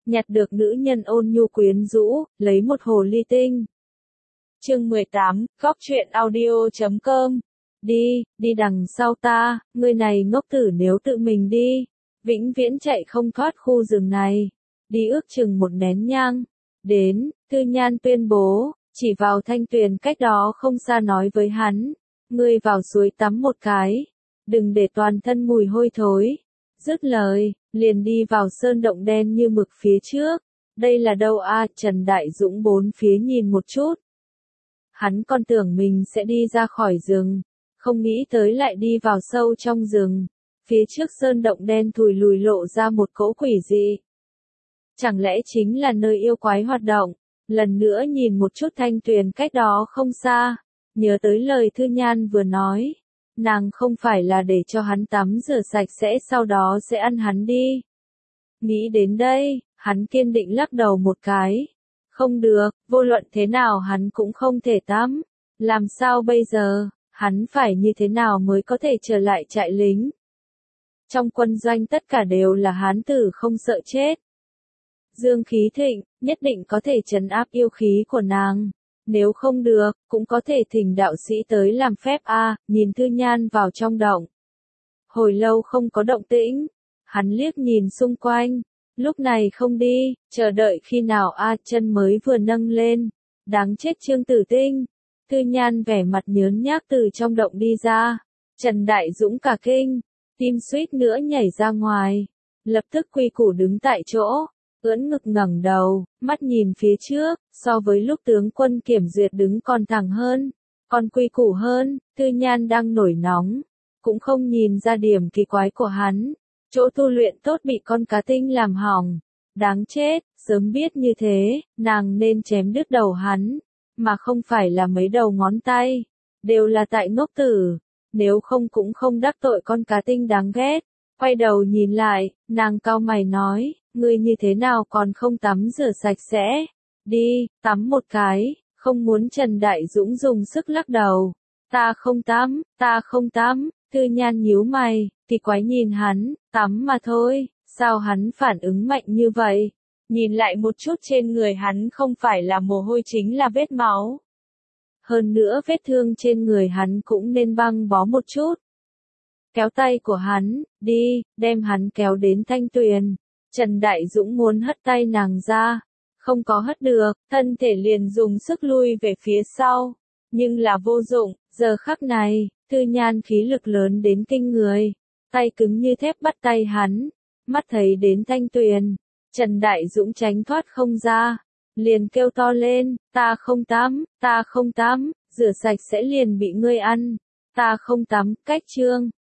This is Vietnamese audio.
nhặt được nữ nhân ôn nhu quyến rũ, lấy một hồ ly tinh. Chương 18, Góc truyện audio.com. Đi đằng sau ta, ngươi này ngốc tử, nếu tự mình đi, vĩnh viễn chạy không thoát khu rừng này. Đi ước chừng một nén nhang. Đến, Tư Nhan tuyên bố, chỉ vào thanh tuyền cách đó không xa nói với hắn, ngươi vào suối tắm một cái, đừng để toàn thân mùi hôi thối. Dứt lời, liền đi vào sơn động đen như mực phía trước. Đây là đâu a? Trần Đại Dũng bốn phía nhìn một chút. Hắn còn tưởng mình sẽ đi ra khỏi rừng, không nghĩ tới lại đi vào sâu trong rừng. Phía trước sơn động đen thùi lùi lộ ra một cỗ quỷ dị. Chẳng lẽ chính là nơi yêu quái hoạt động? Lần nữa nhìn một chút thanh tuyền cách đó không xa, nhớ tới lời Thư Nhan vừa nói. Nàng không phải là để cho hắn tắm rửa sạch sẽ sau đó sẽ ăn hắn đi. Nghĩ đến đây, hắn kiên định lắc đầu một cái. Không được, vô luận thế nào hắn cũng không thể tắm. Làm sao bây giờ, hắn phải như thế nào mới có thể trở lại trại lính? Trong quân doanh tất cả đều là hán tử không sợ chết. Dương khí thịnh, nhất định có thể trấn áp yêu khí của nàng. Nếu không được, cũng có thể thỉnh đạo sĩ tới làm phép a. Nhìn Thư Nhan vào trong động. Hồi lâu không có động tĩnh, hắn liếc nhìn xung quanh, lúc này không đi, chờ đợi khi nào chân mới vừa nâng lên. Đáng chết Trương Tử Tinh. Thư Nhan vẻ mặt nhớn nhác từ trong động đi ra. Trần Đại Dũng cả kinh, tim suýt nữa nhảy ra ngoài, lập tức quy củ đứng tại chỗ. Ưỡn ngực ngẩng đầu, mắt nhìn phía trước, so với lúc tướng quân Kiểm Duyệt đứng còn thẳng hơn, còn quy củ hơn. Tư Nhan đang nổi nóng, cũng không nhìn ra điểm kỳ quái của hắn. Chỗ tu luyện tốt bị con cá tinh làm hỏng. Đáng chết, sớm biết như thế, nàng nên chém đứt đầu hắn, mà không phải là mấy đầu ngón tay. Đều là tại ngốc tử, nếu không cũng không đắc tội con cá tinh đáng ghét. Quay đầu nhìn lại, nàng cau mày nói, ngươi như thế nào còn không tắm rửa sạch sẽ? Đi, tắm một cái, không muốn. Trần Đại Dũng dùng sức lắc đầu. Ta không tắm. Tư Nhan nhíu mày, kỳ quái nhìn hắn, tắm mà thôi, sao hắn phản ứng mạnh như vậy? Nhìn lại một chút trên người hắn không phải là mồ hôi chính là vết máu. Hơn nữa vết thương trên người hắn cũng nên băng bó một chút. Kéo tay của hắn, đi, đem hắn kéo đến thanh tuyền. Trần Đại Dũng muốn hất tay nàng ra, không có hất được, thân thể liền dùng sức lui về phía sau. Nhưng là vô dụng, giờ khắc này, Tư Nhan khí lực lớn đến kinh người. Tay cứng như thép bắt tay hắn, mắt thấy đến thanh tuyền. Trần Đại Dũng tránh thoát không ra, liền kêu to lên, ta không tắm, rửa sạch sẽ liền bị ngươi ăn. Ta không tắm, cách chương.